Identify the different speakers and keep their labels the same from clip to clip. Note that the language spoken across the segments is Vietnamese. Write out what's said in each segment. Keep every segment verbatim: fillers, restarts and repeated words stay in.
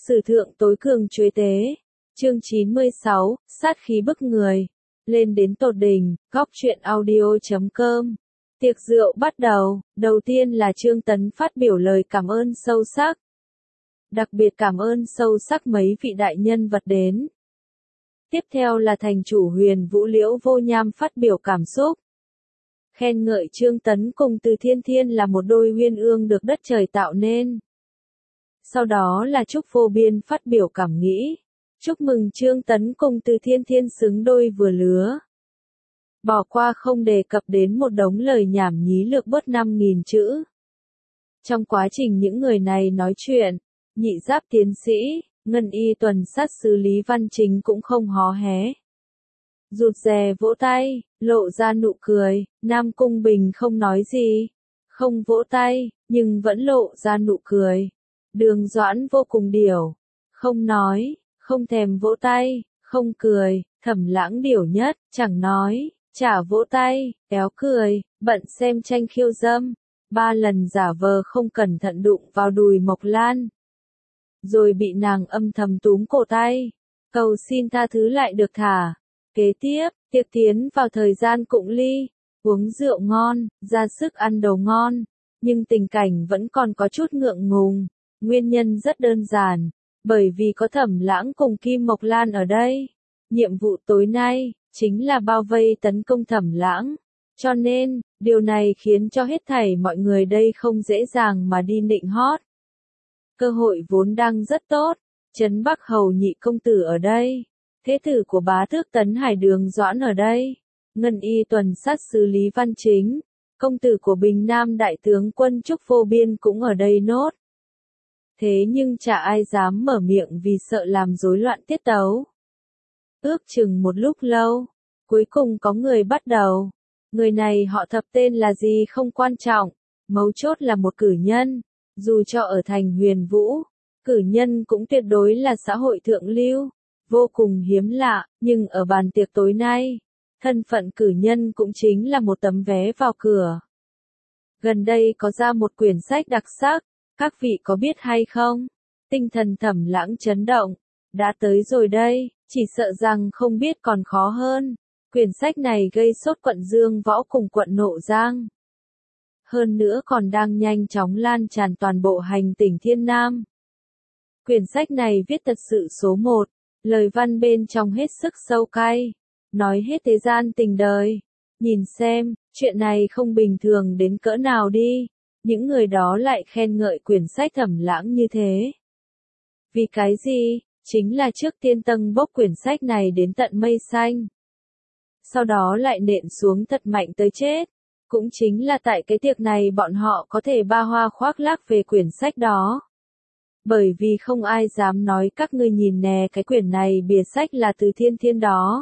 Speaker 1: Sử thượng tối cường chuế tế. Chương chín mươi sáu, sát khí bức người. Lên đến tột đỉnh, góc truyện audio chấm com. Tiệc rượu bắt đầu, đầu tiên là Trương Tấn phát biểu lời cảm ơn sâu sắc. Đặc biệt cảm ơn sâu sắc mấy vị đại nhân vật đến. Tiếp theo là thành chủ Huyền Vũ Liễu Vô Nham phát biểu cảm xúc. Khen ngợi Trương Tấn cùng Từ Thiên Thiên là một đôi uyên ương được đất trời tạo nên. Sau đó là Trúc Vô Biên phát biểu cảm nghĩ. Chúc mừng Trương Tấn cùng Từ Thiên Thiên xứng đôi vừa lứa. Bỏ qua không đề cập đến một đống lời nhảm nhí lược bớt năm nghìn chữ. Trong quá trình những người này nói chuyện, Nhị Giáp tiến sĩ, Ngân Y tuần sát sứ Lý Văn Chính cũng không hó hé. Rụt rè vỗ tay, lộ ra nụ cười, Nam Cung Bình không nói gì, không vỗ tay, nhưng vẫn lộ ra nụ cười. Đường Doãn vô cùng điểu, không nói, không thèm vỗ tay, không cười, Thẩm Lãng điểu nhất, chẳng nói, chả vỗ tay, kéo cười, bận xem tranh khiêu dâm, ba lần giả vờ không cẩn thận đụng vào đùi Mộc Lan. Rồi bị nàng âm thầm túm cổ tay, cầu xin tha thứ lại được thả. Kế tiếp, tiệc tiến vào thời gian cụng ly, uống rượu ngon, ra sức ăn đồ ngon, nhưng tình cảnh vẫn còn có chút ngượng ngùng. Nguyên nhân rất đơn giản, bởi vì có Thẩm Lãng cùng Kim Mộc Lan ở đây. Nhiệm vụ tối nay, chính là bao vây tấn công Thẩm Lãng. Cho nên, điều này khiến cho hết thảy mọi người đây không dễ dàng mà đi nịnh hót. Cơ hội vốn đang rất tốt, Trấn Bắc Hầu nhị công tử ở đây. Thế tử của bá tước Tấn Hải Đường Doãn ở đây. Ngân Y tuần sát sứ Lý Văn Chính. Công tử của Bình Nam đại tướng quân Trúc Vô Biên cũng ở đây nốt. Thế nhưng chả ai dám mở miệng vì sợ làm rối loạn tiết tấu. Ước chừng một lúc lâu, cuối cùng có người bắt đầu. Người này họ Thập tên là gì không quan trọng, mấu chốt là một cử nhân. Dù cho ở thành Huyền Vũ, cử nhân cũng tuyệt đối là xã hội thượng lưu, vô cùng hiếm lạ, nhưng ở bàn tiệc tối nay, thân phận cử nhân cũng chính là một tấm vé vào cửa. Gần đây có ra một quyển sách đặc sắc, các vị có biết hay không? Tinh thần Thẩm Lãng chấn động, đã tới rồi đây, chỉ sợ rằng không biết còn khó hơn. Quyển sách này gây sốt quận Dương Võ cùng quận Nộ Giang. Hơn nữa còn đang nhanh chóng lan tràn toàn bộ hành tỉnh Thiên Nam. Quyển sách này viết thật sự số một, lời văn bên trong hết sức sâu cay, nói hết thế gian tình đời. Nhìn xem, chuyện này không bình thường đến cỡ nào đi, những người đó lại khen ngợi quyển sách Thẩm Lãng như thế. Vì cái gì? Chính là trước tiên tâng bốc quyển sách này đến tận mây xanh. Sau đó lại nện xuống thật mạnh tới chết. Cũng chính là tại cái tiệc này bọn họ có thể ba hoa khoác lác về quyển sách đó. Bởi vì không ai dám nói các ngươi nhìn nè cái quyển này bìa sách là Từ Thiên Thiên đó.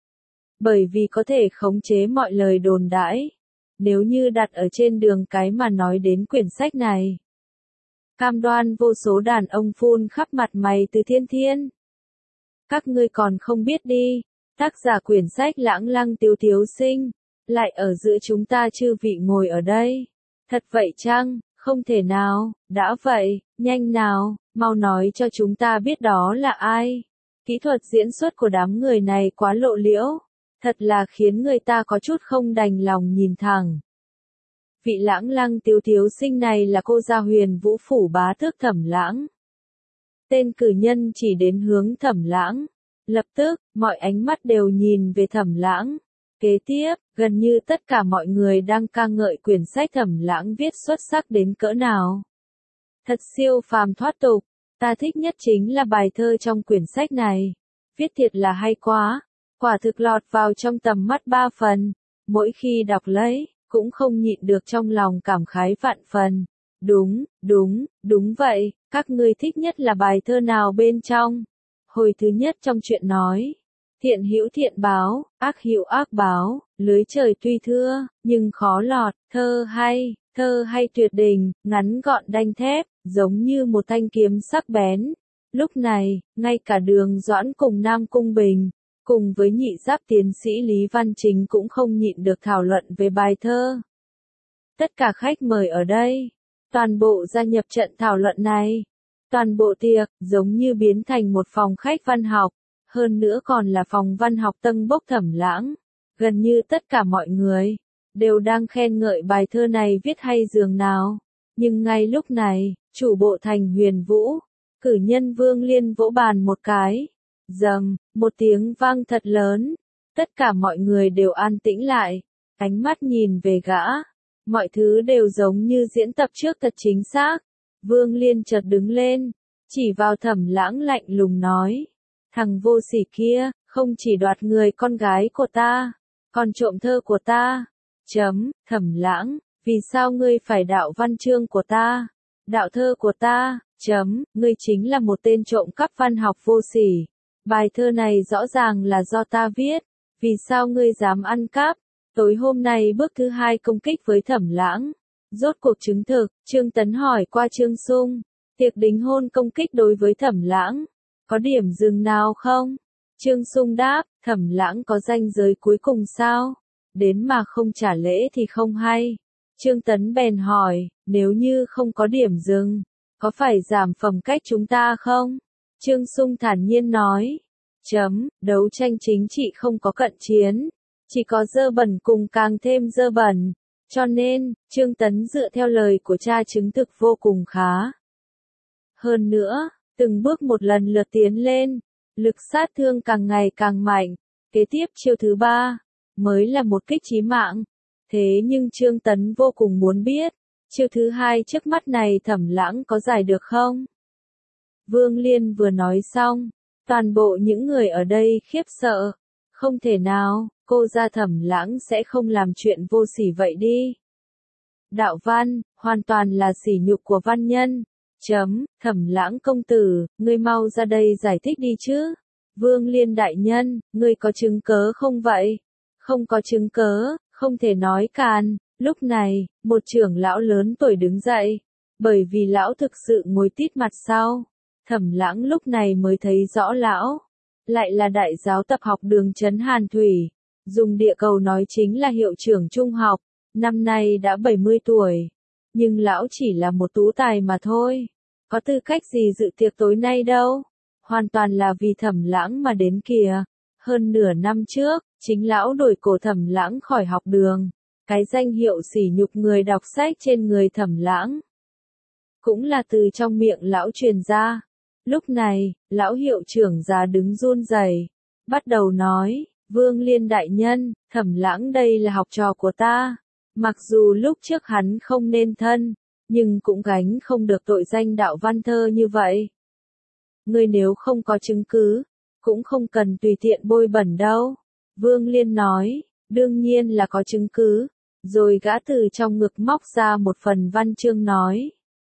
Speaker 1: Bởi vì có thể khống chế mọi lời đồn đãi. Nếu như đặt ở trên đường cái mà nói đến quyển sách này. Cam đoan vô số đàn ông phun khắp mặt mày Từ Thiên Thiên. Các ngươi còn không biết đi, tác giả quyển sách Lãng Lăng Tiếu Tiếu Sinh. Lại ở giữa chúng ta chư vị ngồi ở đây. Thật vậy chăng? Không thể nào, đã vậy, nhanh nào, mau nói cho chúng ta biết đó là ai. Kỹ thuật diễn xuất của đám người này quá lộ liễu, thật là khiến người ta có chút không đành lòng nhìn thẳng. Vị Lãng Lăng Tiếu Tiếu Sinh này là cô gia Huyền Vũ phủ bá tước Thẩm Lãng. Tên cử nhân chỉ đến hướng Thẩm Lãng. Lập tức, mọi ánh mắt đều nhìn về Thẩm Lãng. Kế tiếp, gần như tất cả mọi người đang ca ngợi quyển sách Thẩm Lãng viết xuất sắc đến cỡ nào. Thật siêu phàm thoát tục, ta thích nhất chính là bài thơ trong quyển sách này. Viết thiệt là hay quá, quả thực lọt vào trong tầm mắt ba phần. Mỗi khi đọc lấy, cũng không nhịn được trong lòng cảm khái vạn phần. Đúng, đúng, đúng vậy, các ngươi thích nhất là bài thơ nào bên trong? Hồi thứ nhất trong chuyện nói. Thiện hữu thiện báo, ác hữu ác báo, lưới trời tuy thưa, nhưng khó lọt, thơ hay, thơ hay tuyệt đình, ngắn gọn đanh thép, giống như một thanh kiếm sắc bén. Lúc này, ngay cả Đường Doãn cùng Nam Cung Bình, cùng với Nhị Giáp tiến sĩ Lý Văn Chính cũng không nhịn được thảo luận về bài thơ. Tất cả khách mời ở đây, toàn bộ gia nhập trận thảo luận này. Toàn bộ tiệc, giống như biến thành một phòng khách văn học, hơn nữa còn là phòng văn học tâng bốc Thẩm Lãng. Gần như tất cả mọi người, đều đang khen ngợi bài thơ này viết hay dường nào. Nhưng ngay lúc này, chủ bộ Thành Huyền Vũ, cử nhân Vương Liên vỗ bàn một cái. Dầm, một tiếng vang thật lớn. Tất cả mọi người đều an tĩnh lại, ánh mắt nhìn về gã. Mọi thứ đều giống như diễn tập trước thật chính xác. Vương Liên chợt đứng lên, chỉ vào Thẩm Lãng lạnh lùng nói. Thằng vô sỉ kia, không chỉ đoạt người con gái của ta, còn trộm thơ của ta. Chấm, Thẩm Lãng, vì sao ngươi phải đạo văn chương của ta? Đạo thơ của ta, chấm, ngươi chính là một tên trộm cắp văn học vô sỉ. Bài thơ này rõ ràng là do ta viết, vì sao ngươi dám ăn cắp? Tối hôm nay bước thứ hai công kích với Thẩm Lãng. Rốt cuộc chứng thực, Trương Tấn hỏi qua Trương Sung, tiệc đính hôn công kích đối với Thẩm Lãng, có điểm dừng nào không? Trương Sung đáp, Thẩm Lãng có ranh giới cuối cùng sao? Đến mà không trả lễ thì không hay. Trương Tấn bèn hỏi, nếu như không có điểm dừng, có phải giảm phẩm cách chúng ta không? Trương Sung thản nhiên nói, chấm, đấu tranh chính trị không có cận chiến, chỉ có dơ bẩn cùng càng thêm dơ bẩn. Cho nên, Trương Tấn dựa theo lời của cha chứng thực vô cùng khá. Hơn nữa, từng bước một lần lượt tiến lên, lực sát thương càng ngày càng mạnh. Kế tiếp chiêu thứ ba, mới là một kích chí mạng. Thế nhưng Trương Tấn vô cùng muốn biết, chiêu thứ hai trước mắt này Thẩm Lãng có giải được không? Vương Liên vừa nói xong, toàn bộ những người ở đây khiếp sợ. Không thể nào, cô gia Thẩm Lãng sẽ không làm chuyện vô sỉ vậy đi. Đạo văn, hoàn toàn là sỉ nhục của văn nhân. Chấm, Thẩm Lãng công tử, ngươi mau ra đây giải thích đi chứ. Vương Liên đại nhân, ngươi có chứng cớ không vậy? Không có chứng cớ, không thể nói càn. Lúc này, một trưởng lão lớn tuổi đứng dậy, bởi vì lão thực sự ngồi tít mặt sau. Thẩm Lãng lúc này mới thấy rõ lão, lại là đại giáo tập học Đường Trấn Hàn Thủy, dùng địa cầu nói chính là hiệu trưởng trung học, năm nay đã bảy mươi tuổi, nhưng lão chỉ là một tú tài mà thôi, có tư cách gì dự tiệc tối nay đâu, hoàn toàn là vì Thẩm Lãng mà đến kìa. Hơn nửa năm trước, chính lão đổi cổ Thẩm Lãng khỏi học đường, cái danh hiệu sỉ nhục người đọc sách trên người Thẩm Lãng, cũng là từ trong miệng lão truyền ra. Lúc này, lão hiệu trưởng già đứng run rẩy, bắt đầu nói, Vương Liên đại nhân, Thẩm Lãng đây là học trò của ta. Mặc dù lúc trước hắn không nên thân, nhưng cũng gánh không được tội danh đạo văn thơ như vậy. Ngươi nếu không có chứng cứ, cũng không cần tùy tiện bôi bẩn đâu. Vương Liên nói, đương nhiên là có chứng cứ. Rồi gã từ trong ngực móc ra một phần văn chương nói.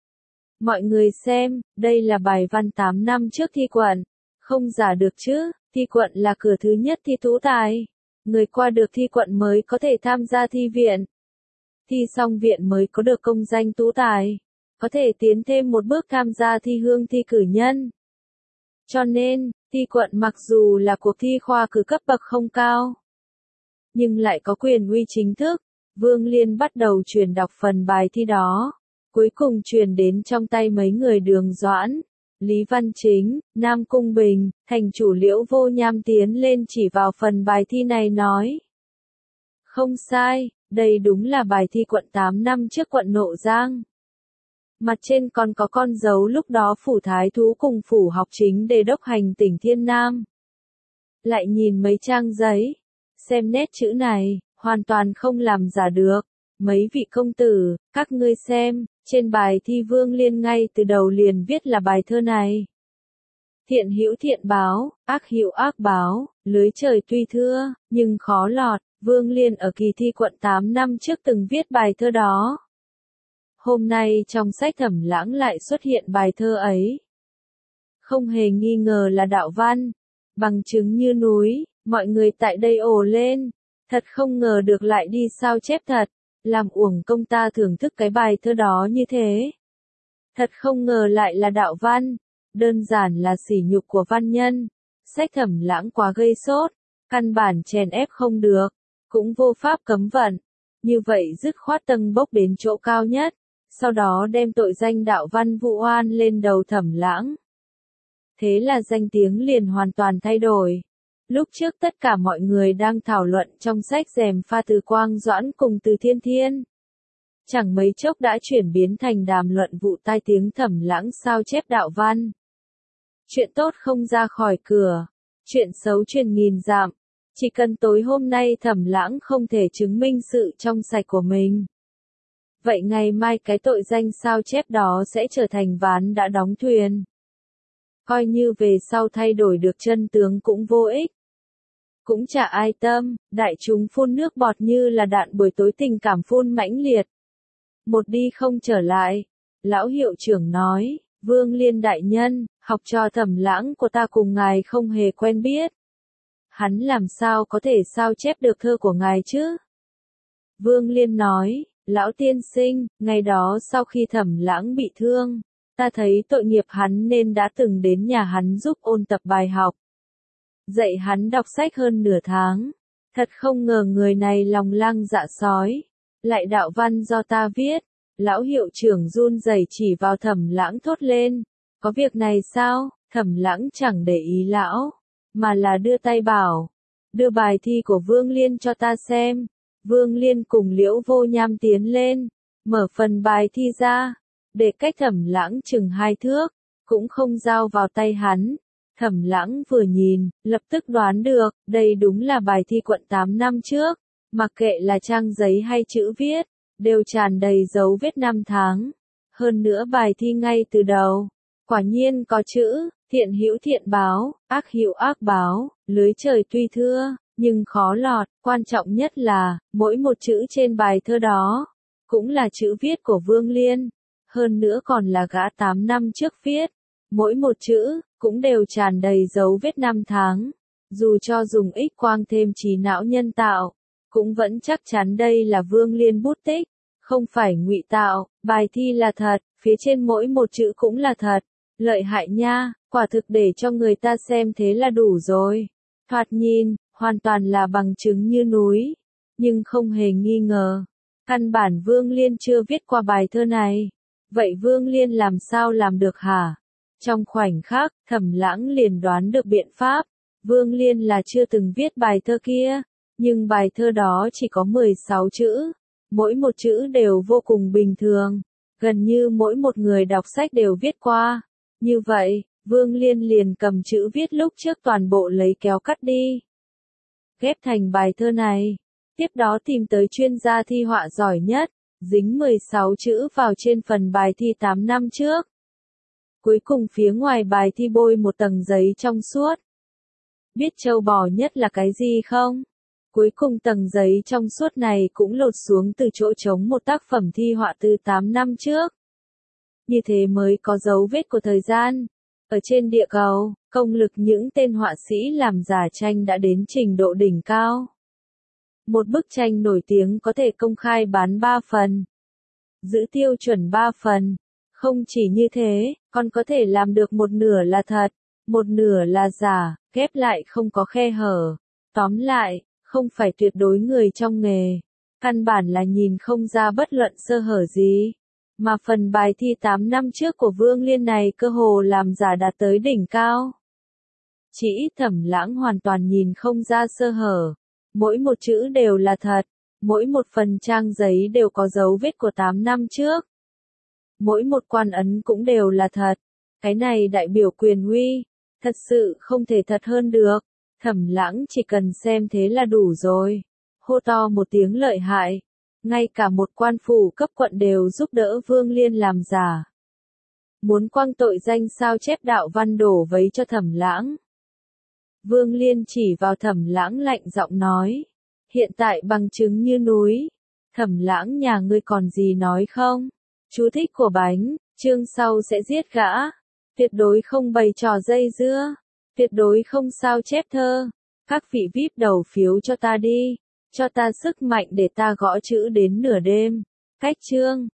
Speaker 1: Mọi người xem, đây là bài văn tám năm trước thi quận. Không giả được chứ, thi quận là cửa thứ nhất thi tú tài. Người qua được thi quận mới có thể tham gia thi viện. Thi xong viện mới có được công danh tú tài. Có thể tiến thêm một bước tham gia thi hương thi cử nhân. Cho nên, thi quận mặc dù là cuộc thi khoa cử cấp bậc không cao, nhưng lại có quyền uy chính thức. Vương Liên bắt đầu truyền đọc phần bài thi đó. Cuối cùng truyền đến trong tay mấy người Đường Doãn, Lý Văn Chính, Nam Cung Bình, thành chủ Liễu Vô Nham tiến lên chỉ vào phần bài thi này nói. Không sai, đây đúng là bài thi quận tám năm trước quận Nộ Giang. Mặt trên còn có con dấu lúc đó phủ thái thú cùng phủ học chính đề đốc hành tỉnh Thiên Nam. Lại nhìn mấy trang giấy, xem nét chữ này, hoàn toàn không làm giả được. Mấy vị công tử, các ngươi xem, trên bài thi Vương Liên ngay từ đầu liền viết là bài thơ này. Thiện hữu thiện báo, ác hữu ác báo, lưới trời tuy thưa, nhưng khó lọt. Vương Liên ở kỳ thi quận tám năm trước từng viết bài thơ đó. Hôm nay trong sách Thẩm Lãng lại xuất hiện bài thơ ấy. Không hề nghi ngờ là đạo văn, bằng chứng như núi, mọi người tại đây ồ lên. Thật không ngờ được lại đi sao chép thật, làm uổng công ta thưởng thức cái bài thơ đó như thế. Thật không ngờ lại là đạo văn, đơn giản là sỉ nhục của văn nhân. Sách Thẩm Lãng quá gây sốt, căn bản chèn ép không được, cũng vô pháp cấm vận. Như vậy dứt khoát tâng bốc đến chỗ cao nhất, sau đó đem tội danh đạo văn vu oan lên đầu Thẩm Lãng. Thế là danh tiếng liền hoàn toàn thay đổi. Lúc trước tất cả mọi người đang thảo luận trong sách rèm pha Từ Quang Doãn cùng Từ Thiên Thiên. Chẳng mấy chốc đã chuyển biến thành đàm luận vụ tai tiếng Thẩm Lãng sao chép đạo văn. Chuyện tốt không ra khỏi cửa, chuyện xấu truyền nghìn dặm. Chỉ cần tối hôm nay Thẩm Lãng không thể chứng minh sự trong sạch của mình. Vậy ngày mai cái tội danh sao chép đó sẽ trở thành ván đã đóng thuyền. Coi như về sau thay đổi được chân tướng cũng vô ích. Cũng chả ai tâm, đại chúng phun nước bọt như là đạn buổi tối tình cảm phun mãnh liệt. Một đi không trở lại. Lão hiệu trưởng nói, Vương Liên đại nhân, học trò Thẩm Lãng của ta cùng ngài không hề quen biết. Hắn làm sao có thể sao chép được thơ của ngài chứ? Vương Liên nói, lão tiên sinh, ngày đó sau khi Thẩm Lãng bị thương, ta thấy tội nghiệp hắn nên đã từng đến nhà hắn giúp ôn tập bài học. Dạy hắn đọc sách hơn nửa tháng. Thật không ngờ người này lòng lang dạ sói. Lại đạo văn do ta viết. Lão hiệu trưởng run rẩy chỉ vào Thẩm Lãng thốt lên. Có việc này sao? Thẩm Lãng chẳng để ý lão, mà là đưa tay bảo. Đưa bài thi của Vương Liên cho ta xem. Vương Liên cùng Liễu Vô Nham tiến lên, mở phần bài thi ra, để cách Thẩm Lãng chừng hai thước, cũng không giao vào tay hắn. Thẩm Lãng vừa nhìn, lập tức đoán được, đây đúng là bài thi quận tám năm trước, mặc kệ là trang giấy hay chữ viết, đều tràn đầy dấu vết năm tháng. Hơn nữa bài thi ngay từ đầu, quả nhiên có chữ, thiện hữu thiện báo, ác hữu ác báo, lưới trời tuy thưa, nhưng khó lọt, quan trọng nhất là, mỗi một chữ trên bài thơ đó, cũng là chữ viết của Vương Liên, hơn nữa còn là gã tám năm trước viết, mỗi một chữ, cũng đều tràn đầy dấu vết năm tháng, dù cho dùng X quang thêm trí não nhân tạo, cũng vẫn chắc chắn đây là Vương Liên bút tích, không phải ngụy tạo, bài thi là thật, phía trên mỗi một chữ cũng là thật, lợi hại nha, quả thực để cho người ta xem thế là đủ rồi, thoạt nhìn, hoàn toàn là bằng chứng như núi, nhưng không hề nghi ngờ, căn bản Vương Liên chưa viết qua bài thơ này, vậy Vương Liên làm sao làm được hả? Trong khoảnh khắc, Thẩm Lãng liền đoán được biện pháp, Vương Liên là chưa từng viết bài thơ kia, nhưng bài thơ đó chỉ có mười sáu chữ, mỗi một chữ đều vô cùng bình thường, gần như mỗi một người đọc sách đều viết qua. Như vậy, Vương Liên liền cầm chữ viết lúc trước toàn bộ lấy kéo cắt đi, ghép thành bài thơ này, tiếp đó tìm tới chuyên gia thi họa giỏi nhất, dính mười sáu chữ vào trên phần bài thi tám năm trước. Cuối cùng phía ngoài bài thi bôi một tầng giấy trong suốt. Biết trâu bò nhất là cái gì không? Cuối cùng tầng giấy trong suốt này cũng lột xuống từ chỗ trống một tác phẩm thi họa từ tám năm trước. Như thế mới có dấu vết của thời gian. Ở trên địa cầu, công lực những tên họa sĩ làm giả tranh đã đến trình độ đỉnh cao. Một bức tranh nổi tiếng có thể công khai bán ba phần. Giữ tiêu chuẩn ba phần. Không chỉ như thế, còn có thể làm được một nửa là thật, một nửa là giả, ghép lại không có khe hở. Tóm lại, không phải tuyệt đối người trong nghề. Căn bản là nhìn không ra bất luận sơ hở gì. Mà phần bài thi tám năm trước của Vương Liên này cơ hồ làm giả đạt tới đỉnh cao. Chỉ ít Thẩm Lãng hoàn toàn nhìn không ra sơ hở. Mỗi một chữ đều là thật. Mỗi một phần trang giấy đều có dấu vết của tám năm trước. Mỗi một quan ấn cũng đều là thật. Cái này đại biểu quyền uy. Thật sự không thể thật hơn được. Thẩm Lãng chỉ cần xem thế là đủ rồi. Hô to một tiếng lợi hại. Ngay cả một quan phủ cấp quận đều giúp đỡ Vương Liên làm giả. Muốn quăng tội danh sao chép đạo văn đổ vấy cho Thẩm Lãng. Vương Liên chỉ vào Thẩm Lãng lạnh giọng nói. Hiện tại bằng chứng như núi. Thẩm Lãng nhà ngươi còn gì nói không? Chú thích của bánh, chương sau sẽ giết gã. Tuyệt đối không bày trò dây dưa. Tuyệt đối không sao chép thơ. Các vị vi ai pi đầu phiếu cho ta đi. Cho ta sức mạnh để ta gõ chữ đến nửa đêm. Cách chương.